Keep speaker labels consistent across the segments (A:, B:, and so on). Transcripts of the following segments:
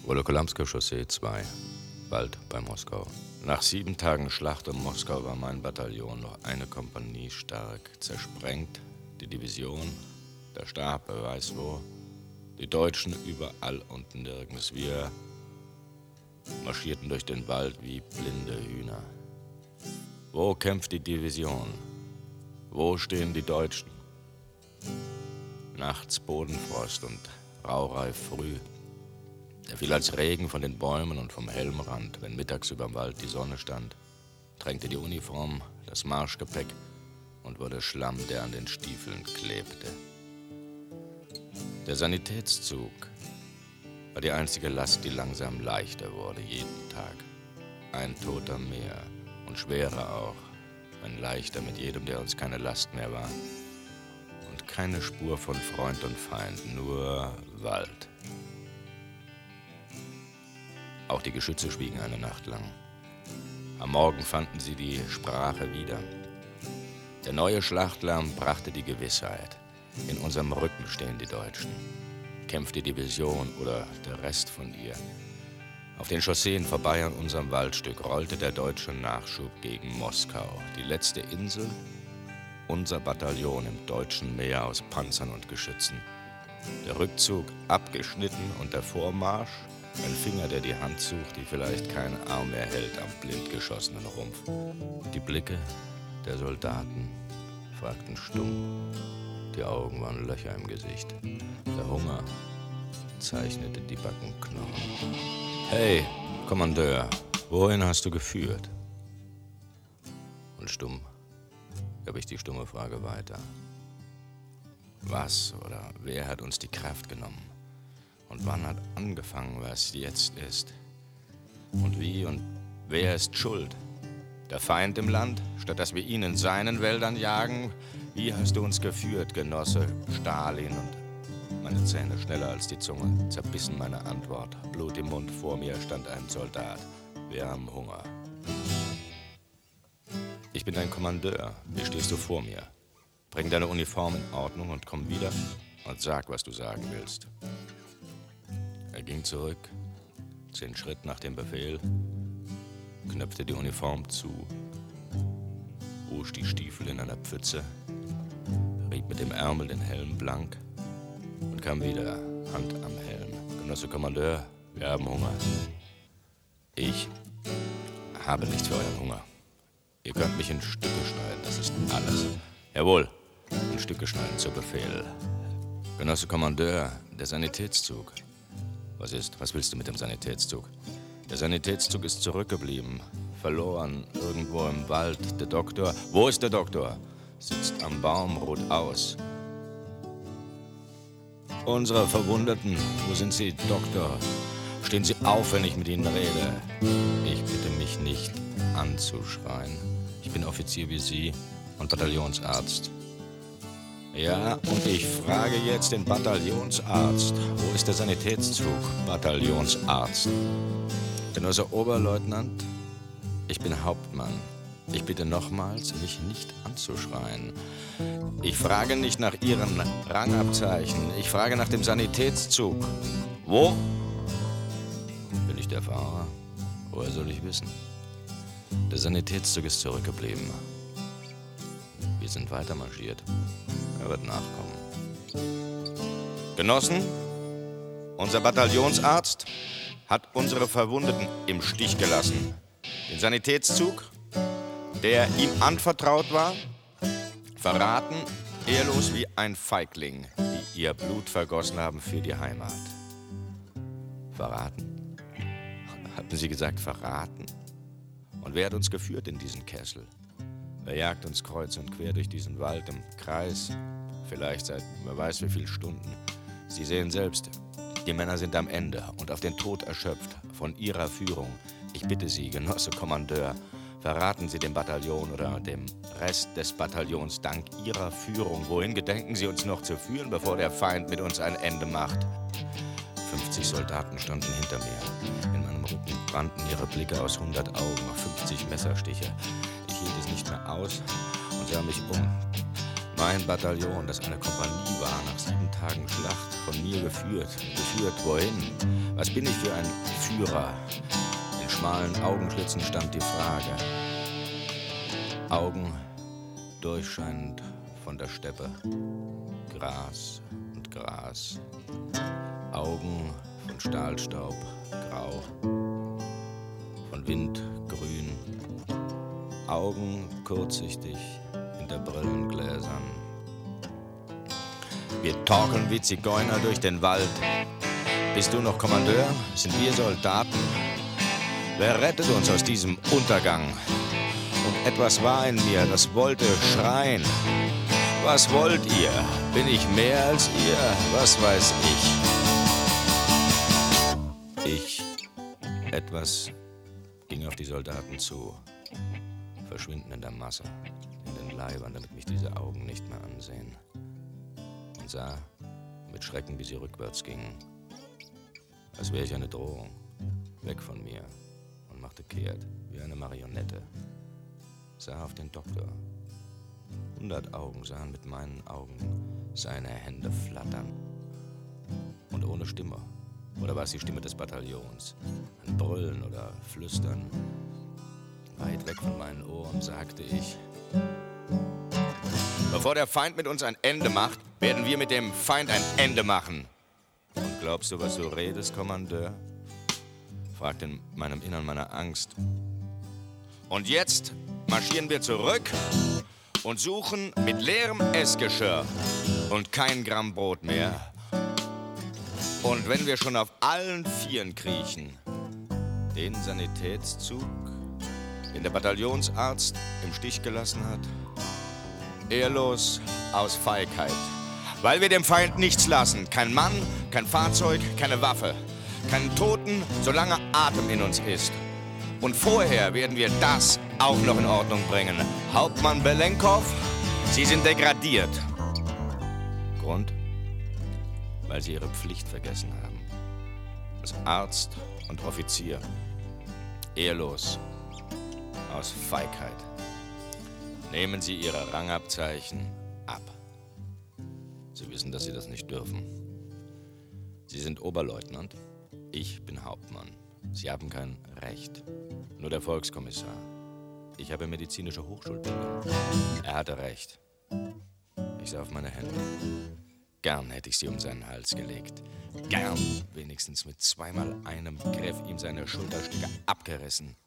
A: Wolokolamsker Chaussee 2, Wald bei Moskau. Nach 7 Tagen Schlacht um Moskau war mein Bataillon noch eine Kompanie stark zersprengt. Die Division, der Stab, wer weiß wo. Die Deutschen überall und nirgends. Wir marschierten durch den Wald wie blinde Hühner. Wo kämpft die Division? Wo stehen die Deutschen? Nachts Bodenfrost und raureif früh. Der fiel als Regen von den Bäumen und vom Helmrand, wenn mittags überm Wald die Sonne stand, tränkte die Uniform, das Marschgepäck und wurde Schlamm, der an den Stiefeln klebte. Der Sanitätszug war die einzige Last, die langsam leichter wurde, jeden Tag. Ein Toter mehr und schwerer auch, wenn leichter mit jedem, der uns keine Last mehr war. Und keine Spur von Freund und Feind, nur Wald. Auch die Geschütze schwiegen eine Nacht lang. Am Morgen fanden sie die Sprache wieder. Der neue Schlachtlärm brachte die Gewissheit. In unserem Rücken stehen die Deutschen. Kämpft die Division oder der Rest von ihr. Auf den Chausseen vorbei an unserem Waldstück rollte der deutsche Nachschub gegen Moskau. Die letzte Insel, unser Bataillon im deutschen Meer aus Panzern und Geschützen. Der Rückzug abgeschnitten und der Vormarsch, ein Finger, der die Hand sucht, die vielleicht keinen Arm mehr hält am blind geschossenen Rumpf. Die Blicke der Soldaten fragten stumm. Die Augen waren Löcher im Gesicht. Der Hunger zeichnete die Backenknochen. »Hey, Kommandeur, wohin hast du geführt?« Und stumm gab ich die stumme Frage weiter. Was oder wer hat uns die Kraft genommen? Und wann hat angefangen, was jetzt ist? Und wie und wer ist schuld? Der Feind im Land, statt dass wir ihn in seinen Wäldern jagen? Wie hast du uns geführt, Genosse Stalin? Und meine Zähne, schneller als die Zunge, zerbissen meine Antwort. Blut im Mund, vor mir stand ein Soldat. Wir haben Hunger. Ich bin dein Kommandeur. Wie stehst du vor mir? Bring deine Uniform in Ordnung und komm wieder und sag, was du sagen willst. Er ging zurück, 10 Schritt nach dem Befehl, knöpfte die Uniform zu, wusch die Stiefel in einer Pfütze, rieb mit dem Ärmel den Helm blank und kam wieder, Hand am Helm. Genosse Kommandeur, wir haben Hunger. Ich habe nichts für euren Hunger. Ihr könnt mich in Stücke schneiden, das ist alles. Jawohl, in Stücke schneiden zu Befehl. Genosse Kommandeur, der Sanitätszug. Was ist? Was willst du mit dem Sanitätszug? Der Sanitätszug ist zurückgeblieben, verloren, irgendwo im Wald. Der Doktor, wo ist der Doktor? Sitzt am Baum, ruht aus. Unsere Verwundeten, wo sind sie, Doktor? Stehen Sie auf, wenn ich mit Ihnen rede. Ich bitte mich nicht anzuschreien. Ich bin Offizier wie Sie und Bataillonsarzt. Ja, und ich frage jetzt den Bataillonsarzt. Wo ist der Sanitätszug, Bataillonsarzt? Genosse Oberleutnant, ich bin Hauptmann. Ich bitte nochmals, mich nicht anzuschreien. Ich frage nicht nach Ihren Rangabzeichen. Ich frage nach dem Sanitätszug. Wo? Bin ich der Fahrer? Woher soll ich wissen? Der Sanitätszug ist zurückgeblieben. Wir sind weitermarschiert. Er wird nachkommen. Genossen, unser Bataillonsarzt hat unsere Verwundeten im Stich gelassen. Den Sanitätszug, der ihm anvertraut war, verraten, ehrlos wie ein Feigling, die ihr Blut vergossen haben für die Heimat. Verraten? Hatten Sie gesagt, verraten? Und wer hat uns geführt in diesen Kessel? Wer jagt uns kreuz und quer durch diesen Wald im Kreis? Vielleicht seit wer weiß wie viel Stunden. Sie sehen selbst, die Männer sind am Ende und auf den Tod erschöpft von ihrer Führung. Ich bitte Sie, Genosse Kommandeur, verraten Sie dem Bataillon oder dem Rest des Bataillons dank Ihrer Führung. Wohin gedenken Sie uns noch zu führen, bevor der Feind mit uns ein Ende macht? 50 Soldaten standen hinter mir. In meinem Rücken brannten ihre Blicke aus 100 Augen, 50 Messerstiche. Ich hielt es nicht mehr aus und sah mich um. Feindbataillon, das eine Kompanie war, nach 7 Tagen Schlacht von mir geführt. Geführt wohin? Was bin ich für ein Führer? In schmalen Augenschlitzen stand die Frage. Augen durchscheinend von der Steppe. Gras und Gras. Augen von Stahlstaub, grau. Von Wind, grün. Augen kurzsichtig hinter Brillengläsern. Wir torkeln wie Zigeuner durch den Wald. Bist du noch Kommandeur? Sind wir Soldaten? Wer rettet uns aus diesem Untergang? Und etwas war in mir, das wollte schreien. Was wollt ihr? Bin ich mehr als ihr? Was weiß ich? Etwas ging auf die Soldaten zu, verschwinden in der Masse, in den Leibern, damit mich diese Augen nicht mehr ansehen. Und sah mit Schrecken, wie sie rückwärts gingen, als wäre ich eine Drohung, weg von mir, und machte kehrt, wie eine Marionette. Sah auf den Doktor. 100 Augen sahen mit meinen Augen seine Hände flattern. Und ohne Stimme. Oder war es die Stimme des Bataillons? Ein Brüllen oder Flüstern. Weit weg von meinen Ohren sagte ich: Bevor der Feind mit uns ein Ende macht, werden wir mit dem Feind ein Ende machen. Und glaubst du, was du redest, Kommandeur? Fragte in meinem Innern meine Angst. Und jetzt marschieren wir zurück und suchen mit leerem Essgeschirr und kein Gramm Brot mehr. Und wenn wir schon auf allen Vieren kriechen, den Sanitätszug, den der Bataillonsarzt im Stich gelassen hat, ehrlos aus Feigheit, weil wir dem Feind nichts lassen, kein Mann, kein Fahrzeug, keine Waffe, keinen Toten, solange Atem in uns ist. Und vorher werden wir das auch noch in Ordnung bringen. Hauptmann Belenkow, Sie sind degradiert. Grund? Weil Sie Ihre Pflicht vergessen haben. Als Arzt und Offizier. Ehrlos. Aus Feigheit. Nehmen Sie Ihre Rangabzeichen ab. Sie wissen, dass Sie das nicht dürfen. Sie sind Oberleutnant. Ich bin Hauptmann. Sie haben kein Recht. Nur der Volkskommissar. Ich habe medizinische Hochschulbildung. Er hatte recht. Ich sah auf meine Hände. Gern hätte ich sie um seinen Hals gelegt. Gern wenigstens mit zweimal einem Griff ihm seine Schulterstücke abgerissen.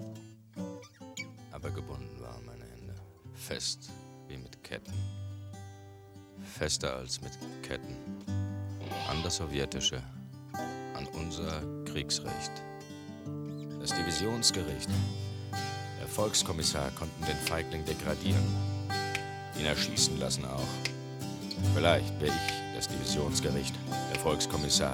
A: Aber gebunden waren meine Hände. Fest wie mit Ketten. Fester als mit Ketten. An das Sowjetische. An unser Kriegsrecht. Das Divisionsgericht, der Volkskommissar konnten den Feigling degradieren, ihn erschießen lassen auch. Vielleicht wäre ich das Divisionsgericht, der Volkskommissar.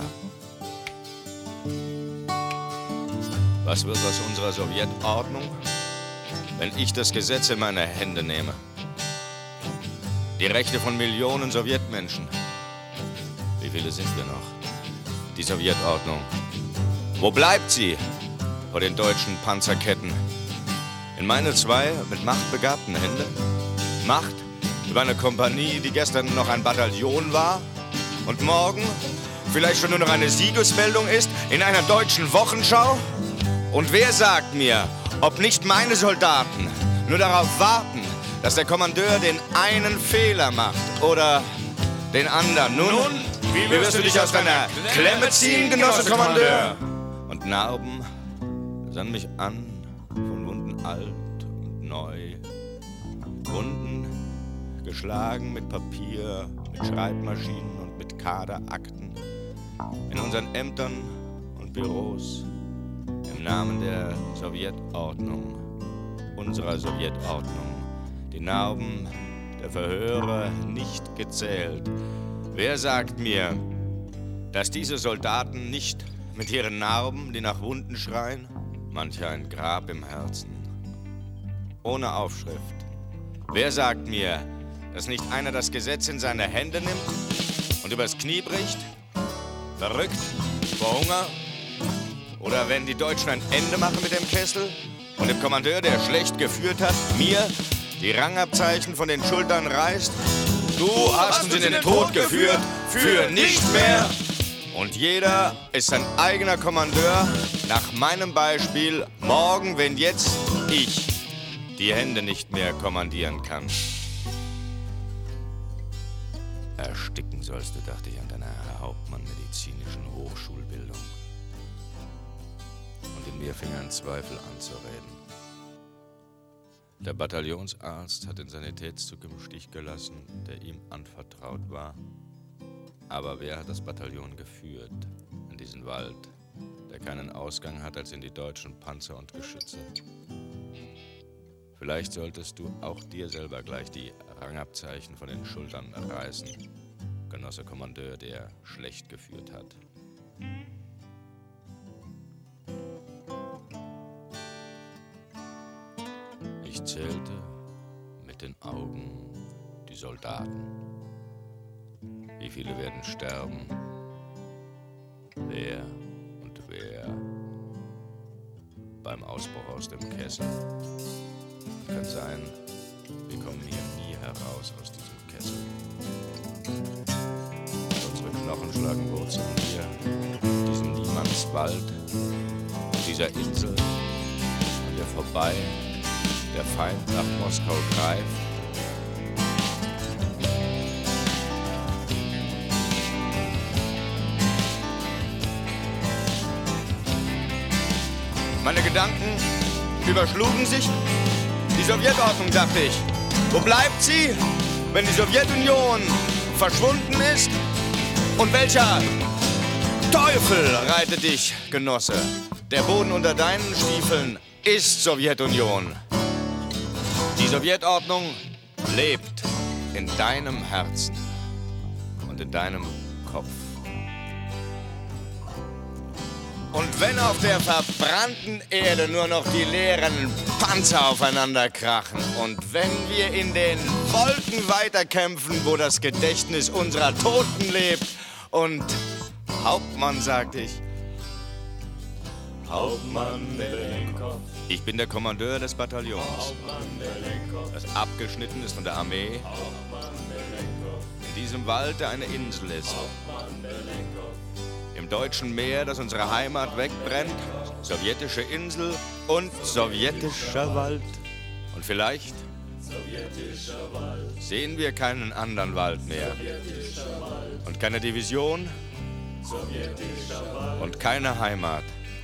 A: Was wird aus unserer Sowjetordnung, wenn ich das Gesetz in meine Hände nehme? Die Rechte von Millionen Sowjetmenschen. Wie viele sind wir noch? Die Sowjetordnung. Wo bleibt sie? Vor den deutschen Panzerketten. In meine 2 mit Macht begabten Hände. Macht über eine Kompanie, die gestern noch ein Bataillon war und morgen vielleicht schon nur noch eine Siegesmeldung ist in einer deutschen Wochenschau. Und wer sagt mir, ob nicht meine Soldaten nur darauf warten, dass der Kommandeur den einen Fehler macht oder den anderen? Nun, wie wirst du dich aus deiner Klemme ziehen, Genosse Kommandeur? Und Narben sahen mich an, von Wunden alt und neu. Wunden geschlagen mit Papier, mit Schreibmaschinen und mit Kaderakten. In unseren Ämtern und Büros. Im Namen der Sowjetordnung. Unserer Sowjetordnung. Die Narben der Verhöre nicht gezählt. Wer sagt mir, dass diese Soldaten nicht mit ihren Narben, die nach Wunden schreien, mancher ein Grab im Herzen, ohne Aufschrift. Wer sagt mir, dass nicht einer das Gesetz in seine Hände nimmt und übers Knie bricht? Verrückt? Vor Hunger? Oder wenn die Deutschen ein Ende machen mit dem Kessel und dem Kommandeur, der schlecht geführt hat, mir die Rangabzeichen von den Schultern reißt Du hast uns in den Tod geführt, für nicht mehr. Und jeder ist sein eigener Kommandeur, nach meinem Beispiel, morgen, wenn jetzt ich die Hände nicht mehr kommandieren kann. Ersticken sollst du, dachte ich an deiner hauptmannmedizinischen Hochschulbildung. Und in mir fing ein Zweifel an zu reden. Der Bataillonsarzt hat den Sanitätszug im Stich gelassen, der ihm anvertraut war. Aber wer hat das Bataillon geführt in diesen Wald, der keinen Ausgang hat als in die deutschen Panzer und Geschütze? Vielleicht solltest du auch dir selber gleich die Rangabzeichen von den Schultern reißen, Genosse Kommandeur, der schlecht geführt hat. Ich zählte mit den Augen die Soldaten. Wie viele werden sterben? Wer und wer beim Ausbruch aus dem Kessel? Kann sein, wir kommen hier nie heraus aus diesem Kessel. Unsere Knochen schlagen Wurzeln hier, diesem Niemandswald, dieser Insel, an der vorbei der Feind nach Moskau greift. Meine Gedanken überschlugen sich. Die Sowjetordnung, dachte ich. Wo bleibt sie, wenn die Sowjetunion verschwunden ist? Und welcher Teufel reitet dich, Genosse? Der Boden unter deinen Stiefeln ist Sowjetunion. Die Sowjetordnung lebt in deinem Herzen und in deinem Kopf. Und wenn auf der verbrannten Erde nur noch die leeren Panzer aufeinander krachen und wenn wir in den Wolken weiterkämpfen, wo das Gedächtnis unserer Toten lebt und Hauptmann, sagte ich, Hauptmann Belenkov. Ich bin der Kommandeur des Bataillons, das abgeschnitten ist von der Armee, in diesem Wald, der eine Insel ist. Im deutschen Meer, das unsere Heimat wegbrennt, sowjetische Insel und sowjetischer Wald. Und vielleicht sehen wir keinen anderen Wald mehr. Und keine Division und keine Heimat.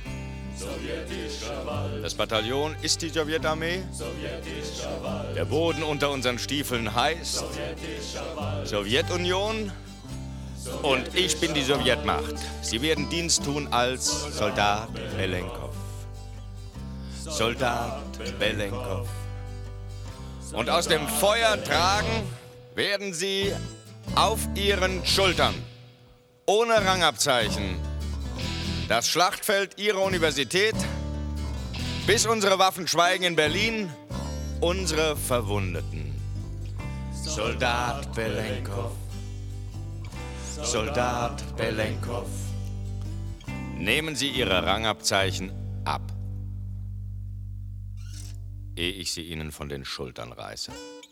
A: Das Bataillon ist die Sowjetarmee. Der Boden unter unseren Stiefeln heißt Sowjetunion. Und ich bin die Sowjetmacht. Sie werden Dienst tun als Soldat Belenkov. Soldat Belenkov. Und aus dem Feuer tragen werden sie auf ihren Schultern, ohne Rangabzeichen, das Schlachtfeld ihrer Universität, bis unsere Waffen schweigen in Berlin, unsere Verwundeten. Soldat Belenkov. Soldat Belenkov. Nehmen Sie Ihre Rangabzeichen ab, ehe ich sie Ihnen von den Schultern reiße.